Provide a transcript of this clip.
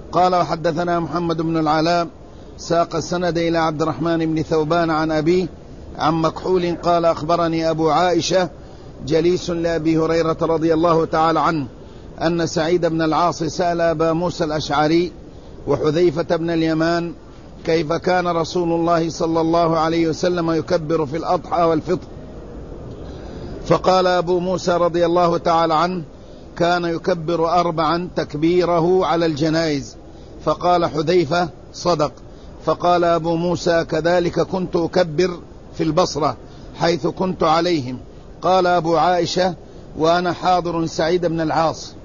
قال وحدثنا محمد بن العلاء ساق السند إلى عبد الرحمن بن ثوبان عن أبيه عن مكحول قال أخبرني أبو عائشة جليس لأبي هريرة رضي الله تعالى عنه أن سعيد بن العاص سأل أبا موسى الأشعري وحذيفة بن اليمان كيف كان رسول الله صلى الله عليه وسلم يكبر في الأضحى والفطر، فقال أبو موسى رضي الله تعالى عنه كان يكبر 4 تكبيره على الجنائز. فقال حذيفة صدق. فقال أبو موسى كذلك كنت أكبر في البصرة حيث كنت عليهم. قال أبو عائشة وأنا حاضر سعيد بن العاص